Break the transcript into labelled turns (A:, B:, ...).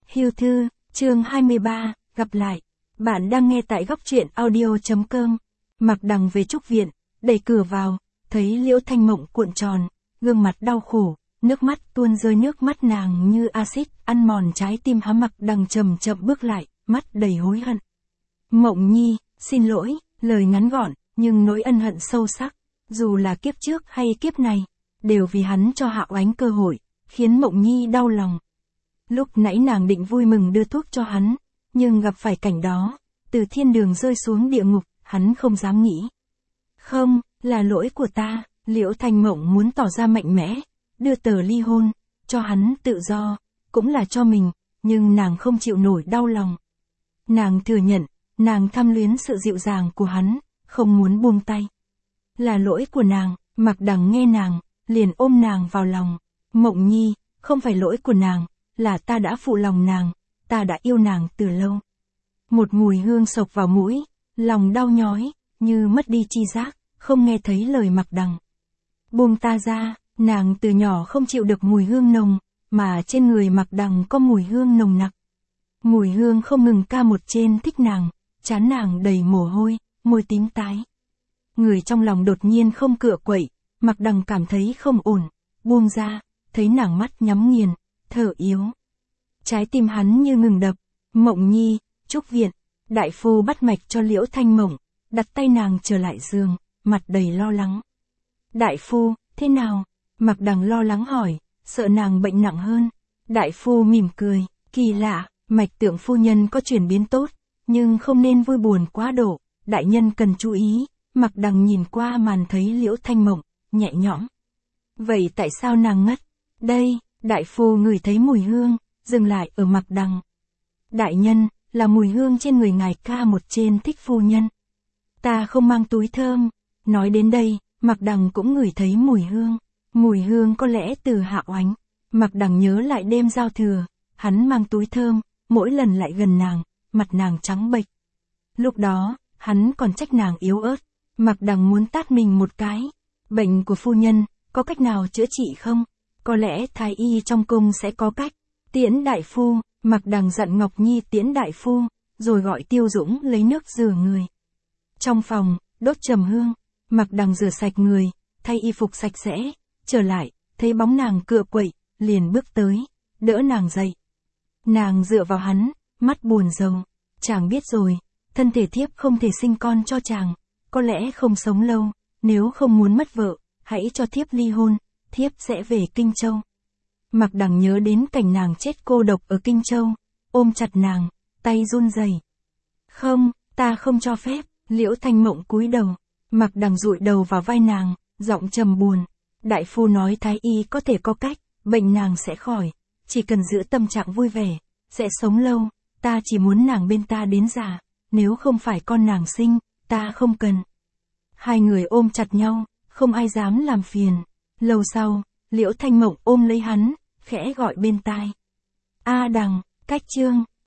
A: Hưu thư, chương 23, gặp lại. Bạn đang nghe tại góc truyện audio.com. Mạc Đằng về trúc viện, đẩy cửa vào, thấy Liễu Thanh Mộng cuộn tròn, gương mặt đau khổ, nước mắt tuôn rơi, nước mắt nàng như axit ăn mòn trái tim hắn. Mạc Đằng chậm chậm bước lại, mắt đầy hối hận. Mộng Nhi, xin lỗi, lời ngắn gọn, nhưng nỗi ân hận sâu sắc, dù là kiếp trước hay kiếp này, đều vì hắn cho Hạo Ánh cơ hội, khiến Mộng Nhi đau lòng. Lúc nãy nàng định vui mừng đưa thuốc cho hắn, nhưng gặp phải cảnh đó, từ thiên đường rơi xuống địa ngục, hắn không dám nghĩ. Không, là lỗi của ta. Liễu Thanh Mộng muốn tỏ ra mạnh mẽ, đưa tờ ly hôn, cho hắn tự do, cũng là cho mình, nhưng nàng không chịu nổi đau lòng. Nàng thừa nhận, nàng tham luyến sự dịu dàng của hắn, không muốn buông tay. Là lỗi của nàng. Mạc Đằng nghe nàng, liền ôm nàng vào lòng. Mộng Nhi, không phải lỗi của nàng, là ta đã phụ lòng nàng, ta đã yêu nàng từ lâu. Một mùi hương sộc vào mũi, lòng đau nhói, như mất đi tri giác, không nghe thấy lời Mạc Đằng. Buông ta ra. Nàng từ nhỏ không chịu được mùi hương nồng, mà trên người Mạc Đằng có mùi hương nồng nặc. Mùi hương không ngừng ca một trên thích nàng, trán nàng đầy mồ hôi, môi tím tái. Người trong lòng đột nhiên không cựa quậy, Mạc Đằng cảm thấy không ổn, buông ra, thấy nàng mắt nhắm nghiền, thở yếu. Trái tim hắn như ngừng đập. Mộng Nhi, trúc viện, đại phu bắt mạch cho Liễu Thanh Mộng, đặt tay nàng trở lại giường, mặt đầy lo lắng. Đại phu, thế nào? Mạc Đằng lo lắng hỏi, sợ nàng bệnh nặng hơn. Đại phu mỉm cười, kỳ lạ, mạch tượng phu nhân có chuyển biến tốt, nhưng không nên vui buồn quá độ, đại nhân cần chú ý. Mạc Đằng nhìn qua màn thấy Liễu Thanh Mộng, nhẹ nhõm. Vậy tại sao nàng ngất? Đây, đại phu ngửi thấy mùi hương, dừng lại ở Mạc Đằng. Đại nhân, là mùi hương trên người ngài ca một trên thích phu nhân. Ta không mang túi thơm. Nói đến đây, Mạc Đằng cũng ngửi thấy mùi hương. Mùi hương có lẽ từ Hạo Ánh. Mạc Đằng nhớ lại đêm giao thừa, hắn mang túi thơm, mỗi lần lại gần nàng, mặt nàng trắng bệch. Lúc đó, hắn còn trách nàng yếu ớt. Mạc Đằng muốn tát mình một cái. Bệnh của phu nhân, có cách nào chữa trị không? Có lẽ thái y trong cung sẽ có cách. Tiễn đại phu. Mạc Đằng dặn Ngọc Nhi tiễn đại phu, rồi gọi Tiêu Dũng lấy nước rửa người. Trong phòng, đốt trầm hương, Mạc Đằng rửa sạch người, thay y phục sạch sẽ, trở lại, thấy bóng nàng cựa quậy, liền bước tới, đỡ nàng dậy. Nàng dựa vào hắn, mắt buồn rầu. Chàng biết rồi, thân thể thiếp không thể sinh con cho chàng, có lẽ không sống lâu, nếu không muốn mất vợ, hãy cho thiếp ly hôn, thiếp sẽ về Kinh Châu. Mạc Đằng nhớ đến cảnh nàng chết cô độc ở Kinh Châu, ôm chặt nàng, tay run rẩy. Không, ta không cho phép. Liễu Thanh Mộng cúi đầu, Mạc Đằng dụi đầu vào vai nàng, giọng trầm buồn. Đại phu nói thái y có thể có cách, bệnh nàng sẽ khỏi, chỉ cần giữ tâm trạng vui vẻ, sẽ sống lâu, ta chỉ muốn nàng bên ta đến già, nếu không phải con nàng sinh, ta không cần. Hai người ôm chặt nhau, không ai dám làm phiền. Lâu sau, Liễu Thanh Mộng ôm lấy hắn, khẽ gọi bên tai. A Đằng, cách chương.